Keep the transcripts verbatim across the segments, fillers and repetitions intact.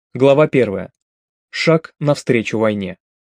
Глава первая. Шаг навстречу войне.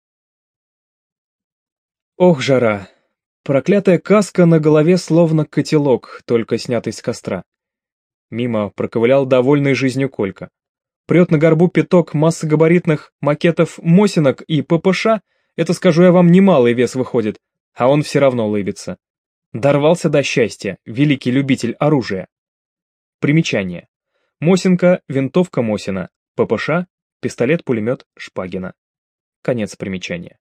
Ох, жара. Проклятая каска на голове словно котелок, только снятый с костра. Мимо проковылял довольный жизнью Колька. Прет на горбу пяток массогабаритных макетов Мосинок и ППШ, это, скажу я вам, немалый вес выходит, а он все равно лыбится. Дорвался до счастья, великий любитель оружия. Примечание. Мосинка, винтовка Мосина. ППШ, пистолет-пулемет Шпагина. Конец примечания.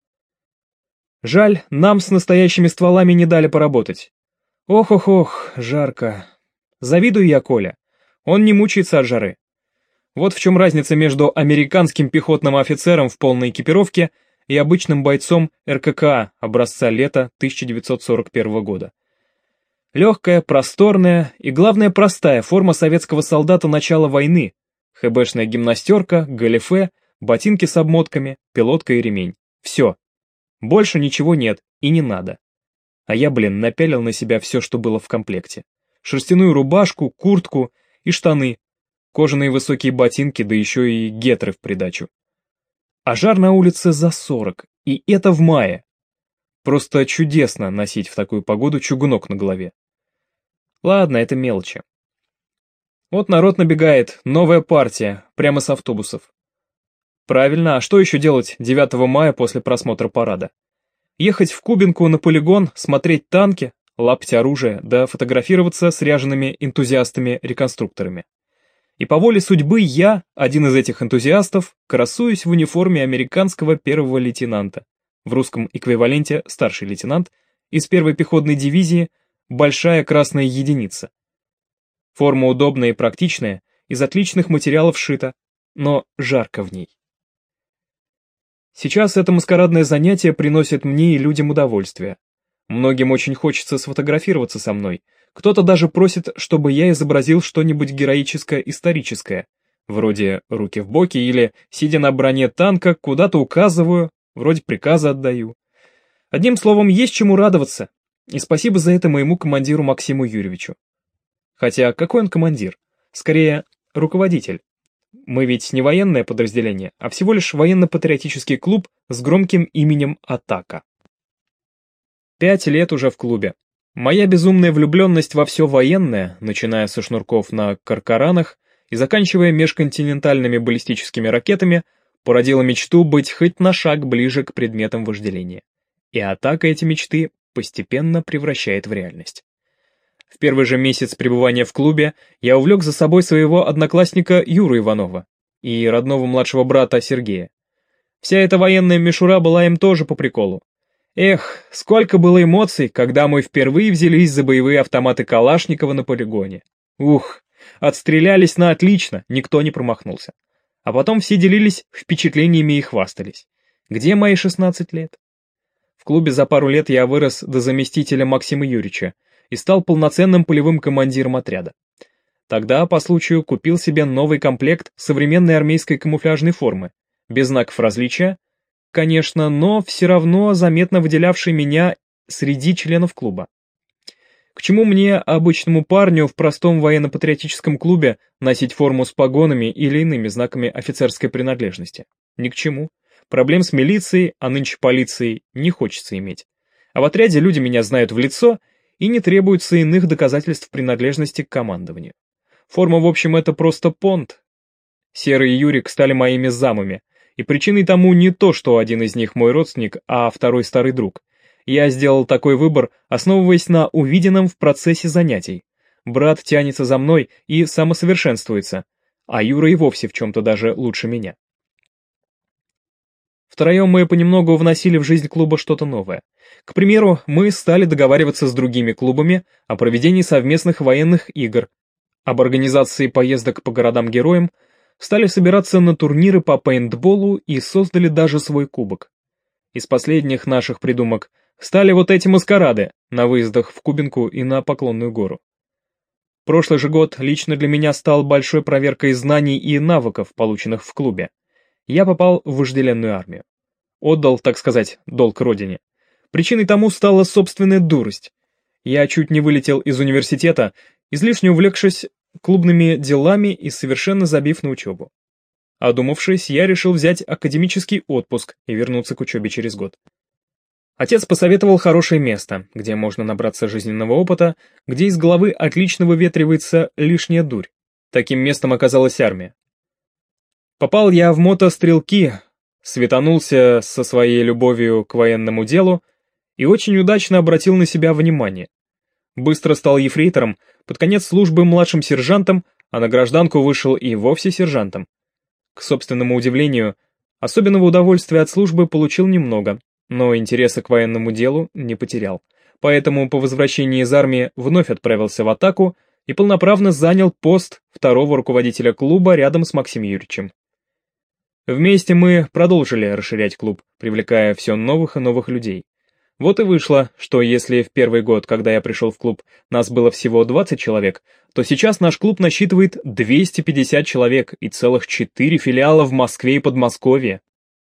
Жаль, нам с настоящими стволами не дали поработать. Ох-ох-ох, жарко. Завидую я Коля. Он не мучается от жары. Вот в чем разница между американским пехотным офицером в полной экипировке и обычным бойцом РККА образца лета тысяча девятьсот сорок первого года. Легкая, просторная и, главное, простая форма советского солдата начала войны. ХБшная гимнастерка, галифе, ботинки с обмотками, пилотка и ремень. Все. Больше ничего нет и не надо. А я, блин, напялил на себя все, что было в комплекте. Шерстяную рубашку, куртку и штаны. Кожаные высокие ботинки, да еще и гетры в придачу. А жар на улице за сорок, и это в мае. Просто чудесно носить в такую погоду чугунок на голове. Ладно, это мелочи. Вот народ набегает, новая партия, прямо с автобусов. Правильно, а что еще делать девятого мая после просмотра парада? Ехать в Кубинку на полигон, смотреть танки, лапать оружие, да фотографироваться с ряжеными энтузиастами-реконструкторами. И по воле судьбы я, один из этих энтузиастов, красуюсь в униформе американского первого лейтенанта, в русском эквиваленте старший лейтенант, из первой пехотной дивизии большая красная единица. Форма удобная и практичная, из отличных материалов сшита, но жарко в ней. Сейчас это маскарадное занятие приносит мне и людям удовольствие. Многим очень хочется сфотографироваться со мной, кто-то даже просит, чтобы я изобразил что-нибудь героическое историческое, вроде руки в боки или, сидя на броне танка, куда-то указываю, вроде приказа отдаю. Одним словом, есть чему радоваться, и спасибо за это моему командиру Максиму Юрьевичу. Хотя какой он командир? Скорее, руководитель. Мы ведь не военное подразделение, а всего лишь военно-патриотический клуб с громким именем «Атака». Пять лет уже в клубе. Моя безумная влюбленность во все военное, начиная со шнурков на каркаранах и заканчивая межконтинентальными баллистическими ракетами, породила мечту быть хоть на шаг ближе к предметам вожделения. И «Атака» эти мечты постепенно превращает в реальность. В первый же месяц пребывания в клубе я увлек за собой своего одноклассника Юру Иванова и родного младшего брата Сергея. Вся эта военная мишура была им тоже по приколу. Эх, сколько было эмоций, когда мы впервые взялись за боевые автоматы Калашникова на полигоне. Ух, отстрелялись на отлично, никто не промахнулся. А потом все делились впечатлениями и хвастались. Где мои шестнадцать лет? В клубе за пару лет я вырос до заместителя Максима Юрьевича и стал полноценным полевым командиром отряда. Тогда, по случаю, купил себе новый комплект современной армейской камуфляжной формы, без знаков различия, конечно, но все равно заметно выделявший меня среди членов клуба. К чему мне, обычному парню в простом военно-патриотическом клубе, носить форму с погонами или иными знаками офицерской принадлежности? Ни к чему. Проблем с милицией, а нынче полицией, не хочется иметь. А в отряде люди меня знают в лицо, и не требуется иных доказательств принадлежности к командованию. Форма, в общем, это просто понт. Серый и Юрик стали моими замами, и причиной тому не то, что один из них мой родственник, а второй старый друг. Я сделал такой выбор, основываясь на увиденном в процессе занятий. Брат тянется за мной и самосовершенствуется, а Юра и вовсе в чем-то даже лучше меня. Втроем мы понемногу вносили в жизнь клуба что-то новое. К примеру, мы стали договариваться с другими клубами о проведении совместных военных игр, об организации поездок по городам-героям, стали собираться на турниры по пейнтболу и создали даже свой кубок. Из последних наших придумок стали вот эти маскарады на выездах в Кубинку и на Поклонную гору. Прошлый же год лично для меня стал большой проверкой знаний и навыков, полученных в клубе. Я попал в вожделенную армию. Отдал, так сказать, долг родине. Причиной тому стала собственная дурость. Я чуть не вылетел из университета, излишне увлекшись клубными делами и совершенно забив на учебу. Одумавшись, я решил взять академический отпуск и вернуться к учебе через год. Отец посоветовал хорошее место, где можно набраться жизненного опыта, где из головы отлично выветривается лишняя дурь. Таким местом оказалась армия. Попал я в мотострелки, светанулся со своей любовью к военному делу и очень удачно обратил на себя внимание. Быстро стал ефрейтором, под конец службы младшим сержантом, а на гражданку вышел и вовсе сержантом. К собственному удивлению, особенного удовольствия от службы получил немного, но интереса к военному делу не потерял. Поэтому по возвращении из армии вновь отправился в атаку и полноправно занял пост второго руководителя клуба рядом с Максимом Юрьевичем. Вместе мы продолжили расширять клуб, привлекая все новых и новых людей. Вот и вышло, что если в первый год, когда я пришел в клуб, нас было всего двадцать человек, то сейчас наш клуб насчитывает двести пятьдесят человек и целых четыре филиала в Москве и Подмосковье.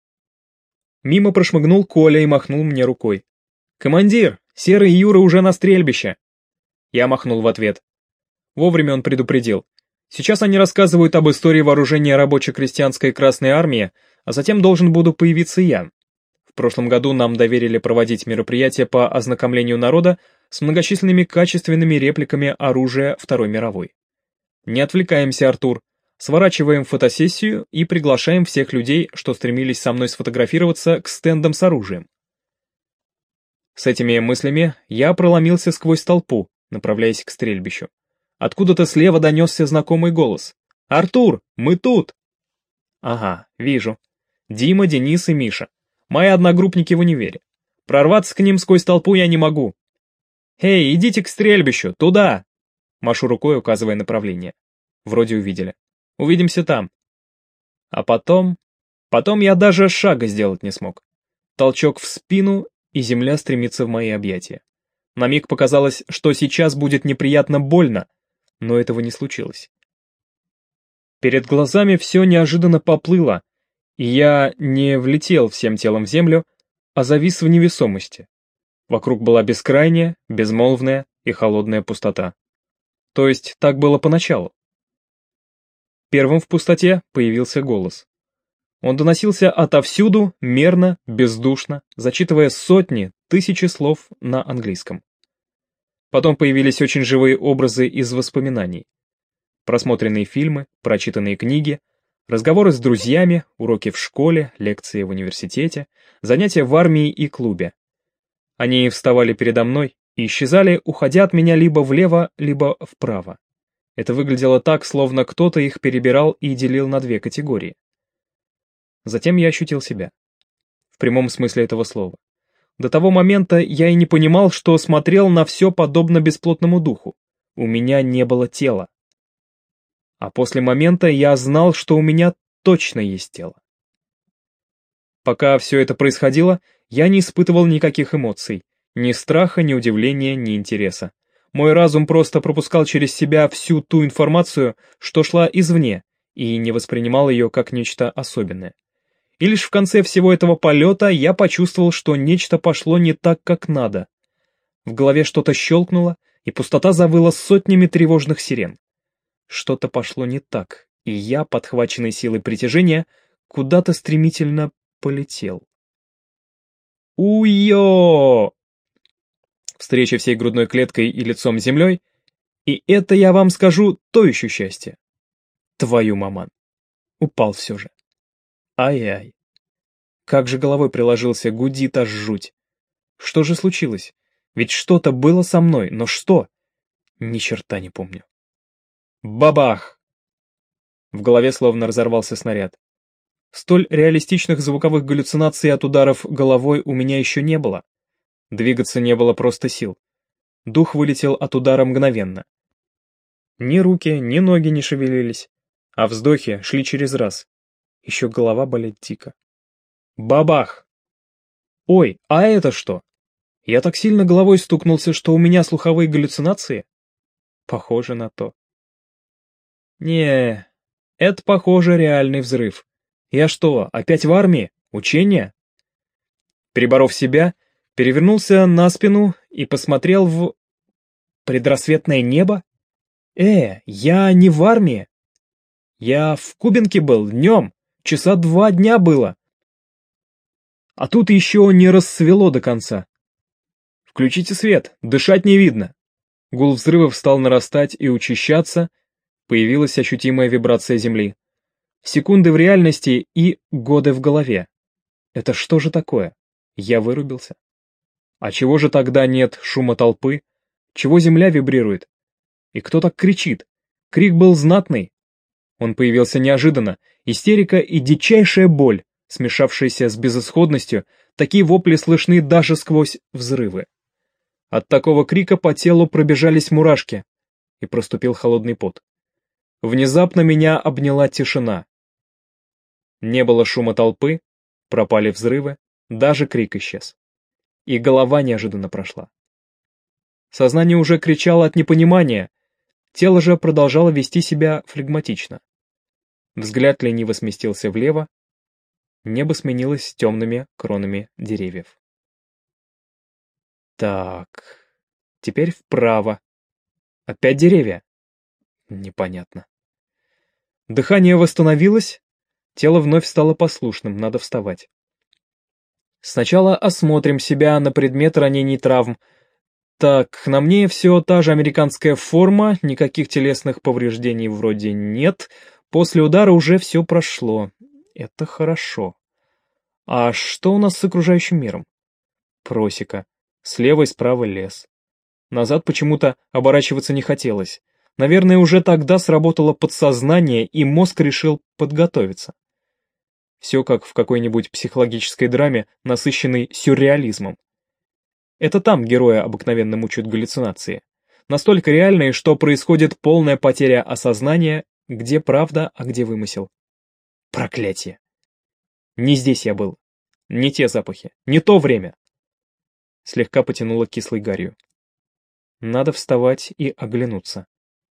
Мимо прошмыгнул Коля и махнул мне рукой. «Командир, Серый и Юра уже на стрельбище!» Я махнул в ответ. Вовремя он предупредил. Сейчас они рассказывают об истории вооружения рабоче-крестьянской Красной Армии, а затем должен буду появиться я. В прошлом году нам доверили проводить мероприятие по ознакомлению народа с многочисленными качественными репликами оружия Второй мировой. Не отвлекаемся, Артур. Сворачиваем фотосессию и приглашаем всех людей, что стремились со мной сфотографироваться, к стендам с оружием. С этими мыслями я проломился сквозь толпу, направляясь к стрельбищу. Откуда-то слева донесся знакомый голос. «Артур, мы тут!» Ага, вижу. Дима, Денис и Миша. Мои одногруппники в универе. Прорваться к ним сквозь толпу я не могу. «Эй, идите к стрельбищу, туда!» Машу рукой, указывая направление. Вроде увидели. Увидимся там. А потом... Потом я даже шага сделать не смог. Толчок в спину, и земля стремится в мои объятия. На миг показалось, что сейчас будет неприятно больно, но этого не случилось. Перед глазами все неожиданно поплыло, и я не влетел всем телом в землю, а завис в невесомости. Вокруг была бескрайняя, безмолвная и холодная пустота. То есть так было поначалу. Первым в пустоте появился голос. Он доносился отовсюду, мерно, бездушно, зачитывая сотни, тысячи слов на английском. Потом появились очень живые образы из воспоминаний. Просмотренные фильмы, прочитанные книги, разговоры с друзьями, уроки в школе, лекции в университете, занятия в армии и клубе. Они вставали передо мной и исчезали, уходя от меня либо влево, либо вправо. Это выглядело так, словно кто-то их перебирал и делил на две категории. Затем я ощутил себя. В прямом смысле этого слова. До того момента я и не понимал, что смотрел на все подобно бесплотному духу. У меня не было тела. А после момента я знал, что у меня точно есть тело. Пока все это происходило, я не испытывал никаких эмоций. Ни страха, ни удивления, ни интереса. Мой разум просто пропускал через себя всю ту информацию, что шла извне, и не воспринимал ее как нечто особенное. И лишь в конце всего этого полета я почувствовал, что нечто пошло не так, как надо. В голове что-то щелкнуло, и пустота завыла сотнями тревожных сирен. Что-то пошло не так, и я, подхваченный силой притяжения, куда-то стремительно полетел. Уйо! Встреча всей грудной клеткой и лицом с землей, и это, я вам скажу, то еще счастье. Твою маман. Упал все же. Ай-ай. Как же головой приложился, гудит аж жуть. Что же случилось? Ведь что-то было со мной, но что? Ни черта не помню. Бабах! В голове словно разорвался снаряд. Столь реалистичных звуковых галлюцинаций от ударов головой у меня еще не было. Двигаться не было просто сил. Дух вылетел от удара мгновенно. Ни руки, ни ноги не шевелились, а вздохи шли через раз. Еще голова болит дико. Бабах! Ой, а это что? Я так сильно головой стукнулся, что у меня слуховые галлюцинации? Похоже на то. Не, это, похоже, реальный взрыв. Я что, опять в армии? Учения? Переборов себя, перевернулся на спину и посмотрел в... предрассветное небо? Э, я не в армии. Я в Кубинке был днем, Часа два дня было. А тут еще не рассвело до конца. Включите свет, дышать не видно. Гул взрывов стал нарастать и учащаться, появилась ощутимая вибрация земли. Секунды в реальности и годы в голове. Это что же такое? Я вырубился. А чего же тогда нет шума толпы? Чего земля вибрирует? И кто так кричит? Крик был знатный. Он появился неожиданно. Истерика и дичайшая боль, смешавшиеся с безысходностью, такие вопли слышны даже сквозь взрывы. От такого крика по телу пробежались мурашки, и проступил холодный пот. Внезапно меня обняла тишина. Не было шума толпы, пропали взрывы, даже крик исчез. И голова неожиданно прошла. Сознание уже кричало от непонимания, тело же продолжало вести себя флегматично. Взгляд лениво сместился влево, небо сменилось темными кронами деревьев. Так, теперь вправо. Опять деревья? Непонятно. Дыхание восстановилось, тело вновь стало послушным, надо вставать. Сначала осмотрим себя на предмет ранений и травм. Так, на мне все та же американская форма, никаких телесных повреждений вроде нет. После удара уже все прошло. Это хорошо. А что у нас с окружающим миром? Просека. Слева и справа лес. Назад почему-то оборачиваться не хотелось. Наверное, уже тогда сработало подсознание, и мозг решил подготовиться. Все как в какой-нибудь психологической драме, насыщенной сюрреализмом. Это там героя обыкновенно мучают галлюцинации. Настолько реальные, что происходит полная потеря осознания, где правда, а где вымысел. Проклятие! Не здесь я был. Не те запахи, не то время. Слегка потянуло кислой гарью. Надо вставать и оглянуться.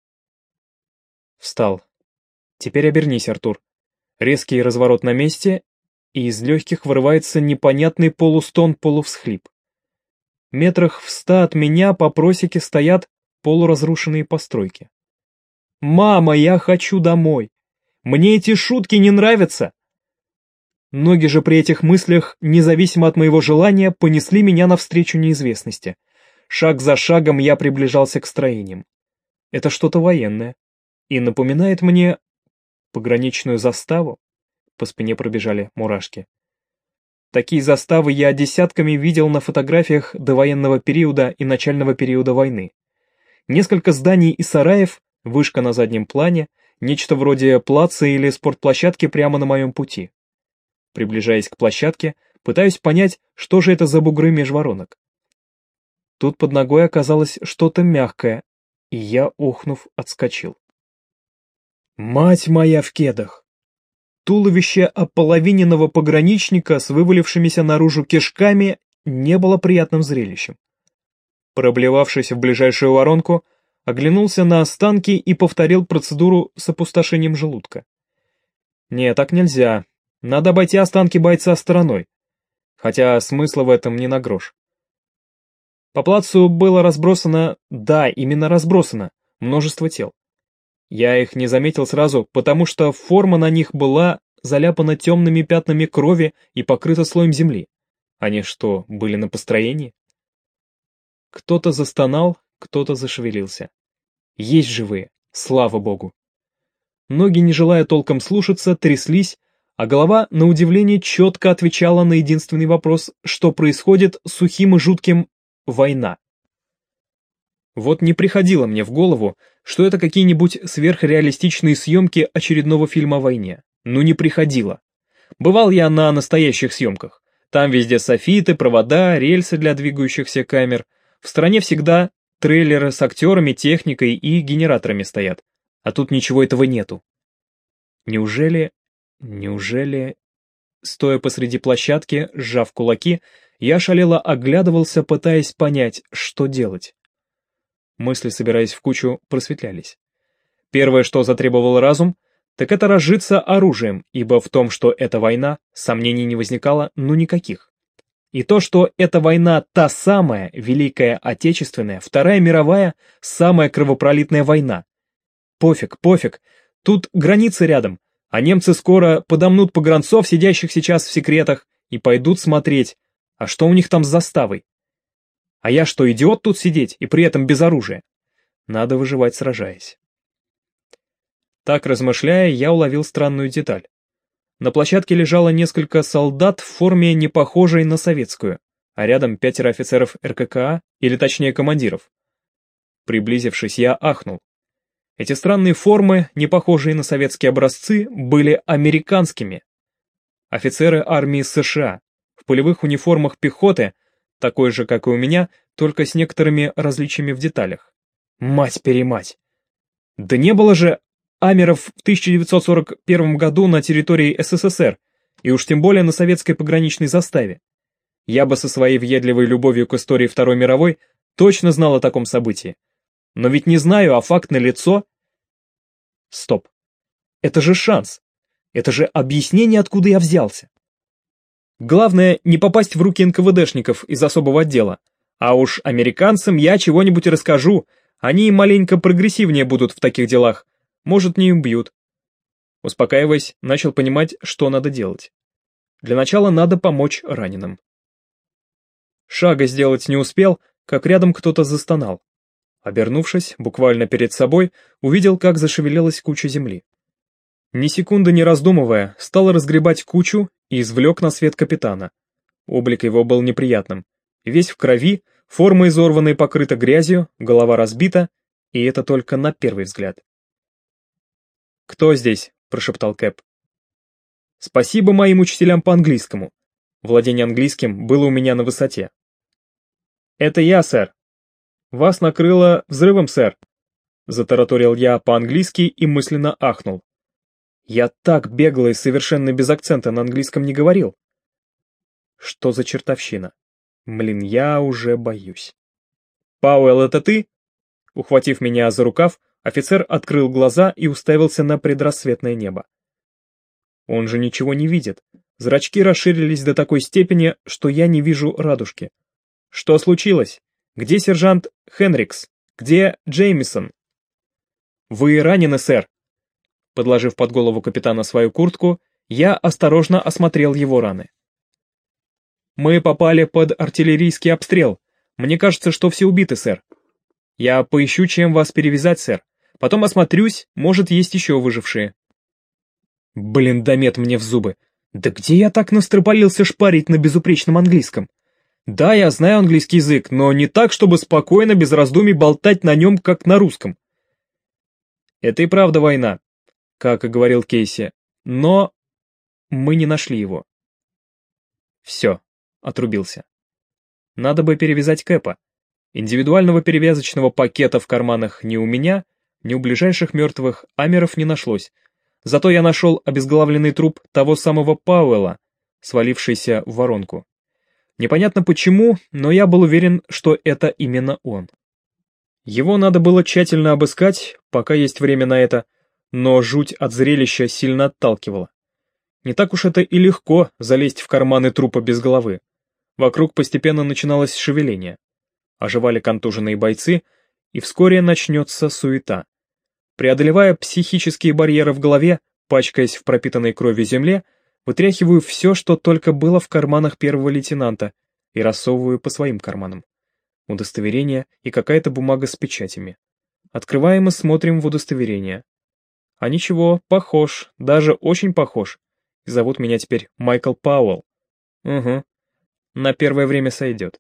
Встал. Теперь обернись, Артур. Резкий разворот на месте, и из легких вырывается непонятный полустон-полувсхлип. Метрах в ста от меня по просеке стоят полуразрушенные постройки. «Мама, я хочу домой! Мне эти шутки не нравятся!» Ноги же при этих мыслях, независимо от моего желания, понесли меня навстречу неизвестности. Шаг за шагом я приближался к строениям. Это что-то военное. И напоминает мне пограничную заставу. По спине пробежали мурашки. Такие заставы я десятками видел на фотографиях довоенного периода и начального периода войны. Несколько зданий и сараев, вышка на заднем плане, нечто вроде плаца или спортплощадки прямо на моем пути. Приближаясь к площадке, пытаюсь понять, что же это за бугры меж воронок. Тут под ногой оказалось что-то мягкое, и я, охнув, отскочил. Мать моя в кедах! Туловище ополовиненного пограничника с вывалившимися наружу кишками не было приятным зрелищем. Проблевавшись в ближайшую воронку, оглянулся на останки и повторил процедуру с опустошением желудка. Не, так нельзя. Надо обойти останки бойца стороной. Хотя смысла в этом не на грош. По плацу было разбросано, да, именно разбросано, множество тел. Я их не заметил сразу, потому что форма на них была заляпана темными пятнами крови и покрыта слоем земли. Они что, были на построении? Кто-то застонал, кто-то зашевелился. Есть живые, слава богу. Ноги, не желая толком слушаться, тряслись, а голова, на удивление, четко отвечала на единственный вопрос, что происходит с сухим и жутким «война». Вот не приходило мне в голову, что это какие-нибудь сверхреалистичные съемки очередного фильма о войне. Ну не приходило. Бывал я на настоящих съемках. Там везде софиты, провода, рельсы для двигающихся камер. В стране всегда трейлеры с актерами, техникой и генераторами стоят. А тут ничего этого нету. Неужели... Неужели... Стоя посреди площадки, сжав кулаки, я ошалело оглядывался, пытаясь понять, что делать. Мысли, собираясь в кучу, просветлялись. Первое, что затребовал разум, так это разжиться оружием, ибо в том, что это война, сомнений не возникало, ну никаких. И то, что эта война та самая, Великая Отечественная, Вторая мировая, самая кровопролитная война. Пофиг, пофиг, тут границы рядом, А немцы скоро подомнут погранцов, сидящих сейчас в секретах, и пойдут смотреть, а что у них там с заставой. А я что, идиот тут сидеть, и при этом без оружия? Надо выживать, сражаясь. Так, размышляя, я уловил странную деталь. На площадке лежало несколько солдат в форме, не похожей на советскую, а рядом пятеро офицеров эр ка ка а, или точнее командиров. Приблизившись, я ахнул. Эти странные формы, не похожие на советские образцы, были американскими. Офицеры армии США, в полевых униформах пехоты, такой же, как и у меня, только с некоторыми различиями в деталях. Мать-перемать! Да не было же амеров в тысяча девятьсот сорок первом году на территории эс эс эс эр, и уж тем более на советской пограничной заставе. Я бы со своей въедливой любовью к истории Второй мировой точно знал о таком событии. Но ведь не знаю, а факт налицо. Стоп. Это же шанс. Это же объяснение, откуда я взялся. Главное, не попасть в руки эн ка вэ дэшников из особого отдела. А уж американцам я чего-нибудь расскажу, они маленько прогрессивнее будут в таких делах. Может, не убьют. Успокаиваясь, начал понимать, что надо делать. Для начала надо помочь раненым. Шага сделать не успел, как рядом кто-то застонал. Обернувшись, буквально перед собой, увидел, как зашевелилась куча земли. Ни секунды не раздумывая, стал разгребать кучу и извлек на свет капитана. Облик его был неприятным. Весь в крови, форма изорванная и покрыта грязью, голова разбита, и это только на первый взгляд. «Кто здесь?» — прошептал Кэп. «Спасибо моим учителям по английскому. Владение английским было у меня на высоте». «Это я, сэр. Вас накрыло взрывом, сэр», — затараторил я по-английски и мысленно ахнул. Я так бегло и совершенно без акцента на английском не говорил. Что за чертовщина? Блин, я уже боюсь. «Пауэлл, это ты?» Ухватив меня за рукав, офицер открыл глаза и уставился на предрассветное небо. Он же ничего не видит. Зрачки расширились до такой степени, что я не вижу радужки. Что случилось? Где сержант Хенрикс? Где Джеймисон? Вы ранены, сэр. Подложив под голову капитана свою куртку, я осторожно осмотрел его раны. Мы попали под артиллерийский обстрел. Мне кажется, что все убиты, сэр. Я поищу, чем вас перевязать, сэр. Потом осмотрюсь, может, есть еще выжившие. Блин, домет мне в зубы. Да где я так настропалился шпарить на безупречном английском? Да, я знаю английский язык, но не так, чтобы спокойно, без раздумий болтать на нем, как на русском. Это и правда война, как и говорил Кейси, но мы не нашли его. Все, отрубился. Надо бы перевязать Кэпа. Индивидуального перевязочного пакета в карманах ни у меня, ни у ближайших мертвых амеров не нашлось. Зато я нашел обезглавленный труп того самого Пауэлла, свалившийся в воронку. Непонятно почему, но я был уверен, что это именно он. Его надо было тщательно обыскать, пока есть время на это, но жуть от зрелища сильно отталкивала. Не так уж это и легко залезть в карманы трупа без головы. Вокруг постепенно начиналось шевеление. Оживали контуженные бойцы, и вскоре начнется суета. Преодолевая психические барьеры в голове, пачкаясь в пропитанной кровью земле, вытряхиваю все, что только было в карманах первого лейтенанта, и рассовываю по своим карманам. Удостоверение и какая-то бумага с печатями. Открываем и смотрим в удостоверение. А ничего, похож, даже очень похож. И зовут меня теперь Майкл Пауэлл. Угу, на первое время сойдет.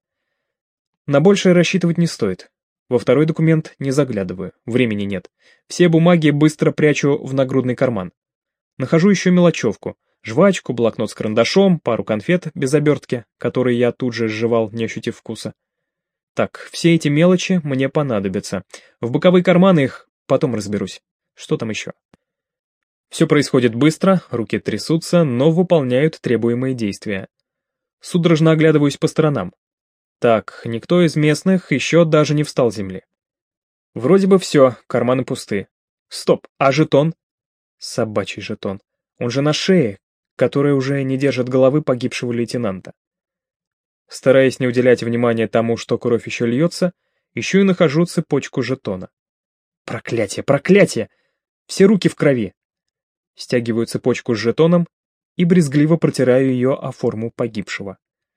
На большее рассчитывать не стоит. Во второй документ не заглядываю, времени нет. Все бумаги быстро прячу в нагрудный карман. Нахожу еще мелочевку. Жвачку, блокнот с карандашом, пару конфет без обертки, которые я тут же сживал, не ощутив вкуса. Так, все эти мелочи мне понадобятся. В боковые карманы их потом разберусь. Что там еще? Все происходит быстро, руки трясутся, но выполняют требуемые действия. Судорожно оглядываюсь по сторонам. Так, никто из местных еще даже не встал с земли. Вроде бы все, карманы пусты. Стоп, а жетон? Собачий жетон. Он же на шее, которая уже не держит головы погибшего лейтенанта. Стараясь не уделять внимания тому, что кровь еще льется, ищу и нахожу цепочку жетона. Проклятие, проклятие! Все руки в крови. Стягиваю цепочку с жетоном и брезгливо протираю ее о форму погибшего.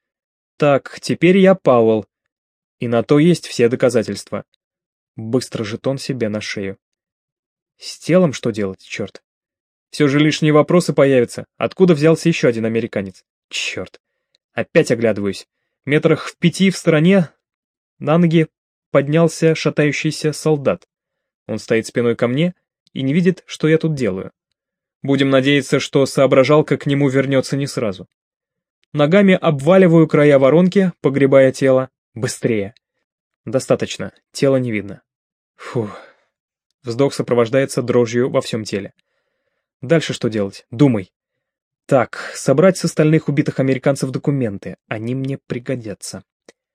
Так, теперь я Пауэлл. И на то есть все доказательства. Быстро жетон себе на шею. С телом что делать, черт? Все же лишние вопросы появятся. Откуда взялся еще один американец? Черт. Опять оглядываюсь. Метрах в пяти в стороне на ноги поднялся шатающийся солдат. Он стоит спиной ко мне и не видит, что я тут делаю. Будем надеяться, что соображалка к нему вернется не сразу. Ногами обваливаю края воронки, погребая тело. Быстрее. Достаточно, тело не видно. Фух. Вздох сопровождается дрожью во всем теле. Дальше что делать? Думай. Так, собрать с остальных убитых американцев документы. Они мне пригодятся.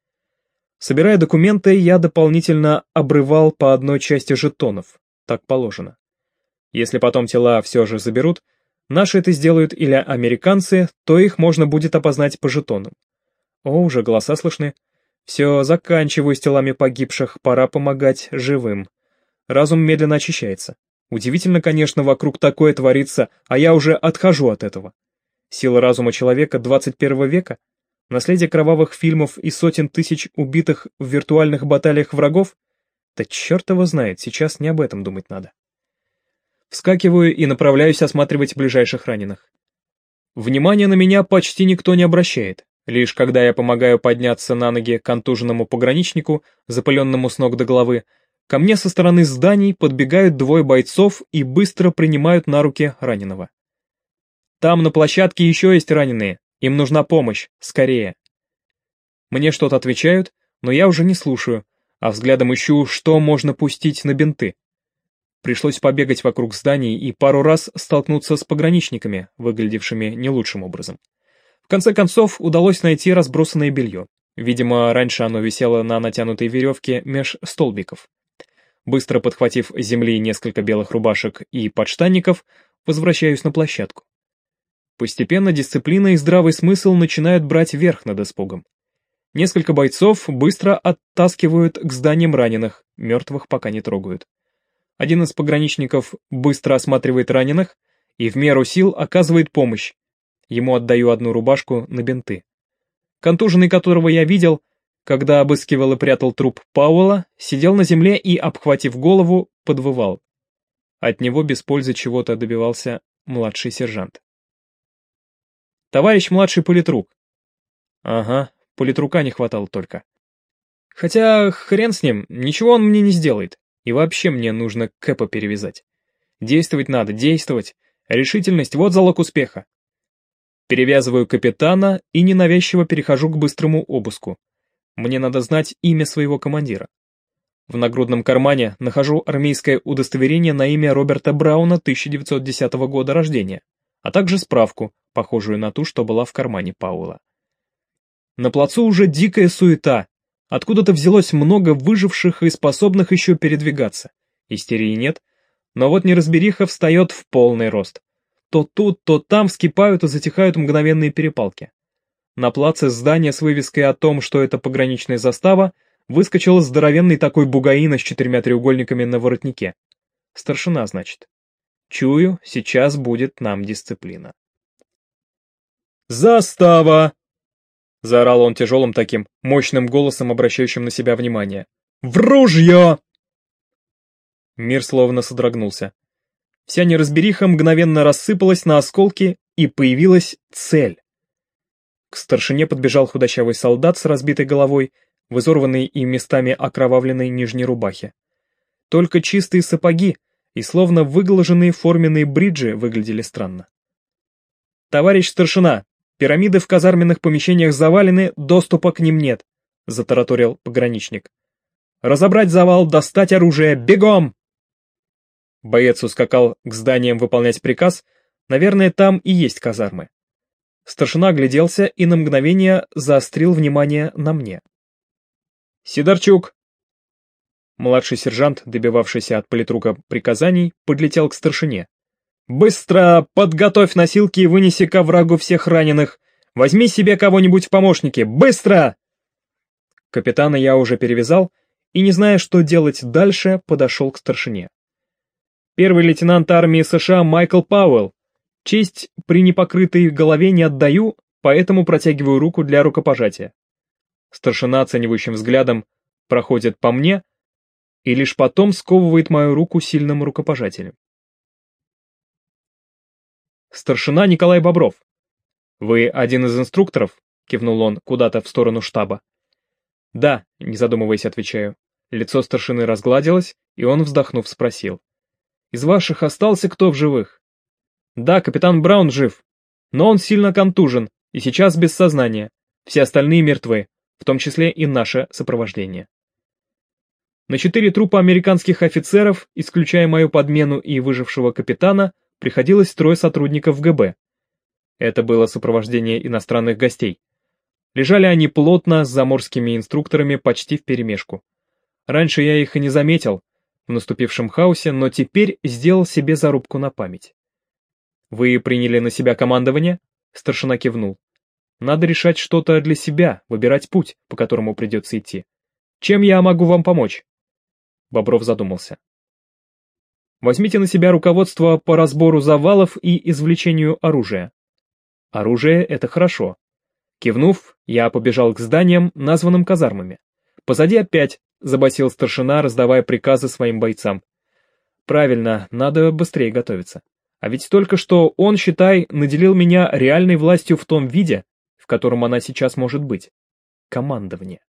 Собирая документы, я дополнительно обрывал по одной части жетонов. Так положено. Если потом тела все же заберут, наши это сделают или американцы, то их можно будет опознать по жетонам. О, уже голоса слышны. Все, заканчиваю с телами погибших, пора помогать живым. Разум медленно очищается. Удивительно, конечно, вокруг такое творится, а я уже отхожу от этого. Сила разума человека двадцать первого века? Наследие кровавых фильмов и сотен тысяч убитых в виртуальных баталиях врагов? Да черт его знает, сейчас не об этом думать надо. Вскакиваю и направляюсь осматривать ближайших раненых. Внимания на меня почти никто не обращает. Лишь когда я помогаю подняться на ноги контуженному пограничнику, запыленному с ног до головы, ко мне со стороны зданий подбегают двое бойцов и быстро принимают на руки раненого. Там на площадке еще есть раненые, им нужна помощь, скорее. Мне что-то отвечают, но я уже не слушаю, а взглядом ищу, что можно пустить на бинты. Пришлось побегать вокруг зданий и пару раз столкнуться с пограничниками, выглядевшими не лучшим образом. В конце концов, удалось найти разбросанное белье. Видимо, раньше оно висело на натянутой веревке меж столбиков. Быстро подхватив с земли несколько белых рубашек и подштанников, возвращаюсь на площадку. Постепенно дисциплина и здравый смысл начинают брать верх над испугом. Несколько бойцов быстро оттаскивают к зданиям раненых, мертвых пока не трогают. Один из пограничников быстро осматривает раненых и в меру сил оказывает помощь. Ему отдаю одну рубашку на бинты. Контуженный, которого я видел, когда обыскивал и прятал труп Пауэлла, сидел на земле и, обхватив голову, подвывал. От него без пользы чего-то добивался младший сержант. «Товарищ младший политрук». Ага, политрука не хватало только. Хотя хрен с ним, ничего он мне не сделает. И вообще мне нужно Кэпа перевязать. Действовать надо, действовать. Решительность — вот залог успеха. Перевязываю капитана и ненавязчиво перехожу к быстрому обыску. Мне надо знать имя своего командира. В нагрудном кармане нахожу армейское удостоверение на имя Роберта Брауна тысяча девятьсот десятого года рождения, а также справку, похожую на ту, что была в кармане Пауэлла. На плацу уже дикая суета. Откуда-то взялось много выживших и способных еще передвигаться. Истерии нет, но вот неразбериха встает в полный рост. То тут, то там вскипают и затихают мгновенные перепалки. На плаце здания с вывеской о том, что это пограничная застава, выскочил здоровенный такой бугаина с четырьмя треугольниками на воротнике. Старшина, значит. Чую, сейчас будет нам дисциплина. «Застава!» — заорал он тяжелым таким, мощным голосом, обращающим на себя внимание. «В ружье!» Мир словно содрогнулся. Вся неразбериха мгновенно рассыпалась на осколки, и появилась цель. К старшине подбежал худощавый солдат с разбитой головой, в изорванной и местами окровавленной нижней рубахе. Только чистые сапоги и словно выглаженные форменные бриджи выглядели странно. «Товарищ старшина, пирамиды в казарменных помещениях завалены, доступа к ним нет», — затараторил пограничник. «Разобрать завал, достать оружие, бегом!» Боец ускакал к зданиям выполнять приказ, наверное, там и есть казармы. Старшина огляделся и на мгновение заострил внимание на мне. «Сидорчук!» Младший сержант, добивавшийся от политрука приказаний, подлетел к старшине. «Быстро подготовь носилки и вынеси ко врагу всех раненых! Возьми себе кого-нибудь в помощники! Быстро!» Капитана я уже перевязал, и, не зная, что делать дальше, подошел к старшине. «Первый лейтенант армии США Майкл Пауэлл, Честь при непокрытой голове не отдаю, поэтому протягиваю руку для рукопожатия. Старшина оценивающим взглядом проходит по мне и лишь потом сковывает мою руку сильным рукопожатием. «Старшина Николай Бобров. Вы один из инструкторов?» — кивнул он куда-то в сторону штаба. «Да», — не задумываясь, отвечаю. Лицо старшины разгладилось, и он, вздохнув, спросил. «Из ваших остался кто в живых?» «Да, капитан Браун жив, но он сильно контужен и сейчас без сознания. Все остальные мертвы, в том числе и наше сопровождение». На четыре трупа американских офицеров, исключая мою подмену и выжившего капитана, приходилось трое сотрудников ГБ. Это было сопровождение иностранных гостей. Лежали они плотно с заморскими инструкторами почти вперемешку. Раньше я их и не заметил в наступившем хаосе, но теперь сделал себе зарубку на память. «Вы приняли на себя командование?» — старшина кивнул. «Надо решать что-то для себя, выбирать путь, по которому придется идти. Чем я могу вам помочь?» Бобров задумался. «Возьмите на себя руководство по разбору завалов и извлечению оружия». «Оружие — это хорошо». Кивнув, я побежал к зданиям, названным казармами. Позади опять забасил старшина, раздавая приказы своим бойцам. «Правильно, надо быстрее готовиться. А ведь только что он, считай, наделил меня реальной властью в том виде, в котором она сейчас может быть. Командование».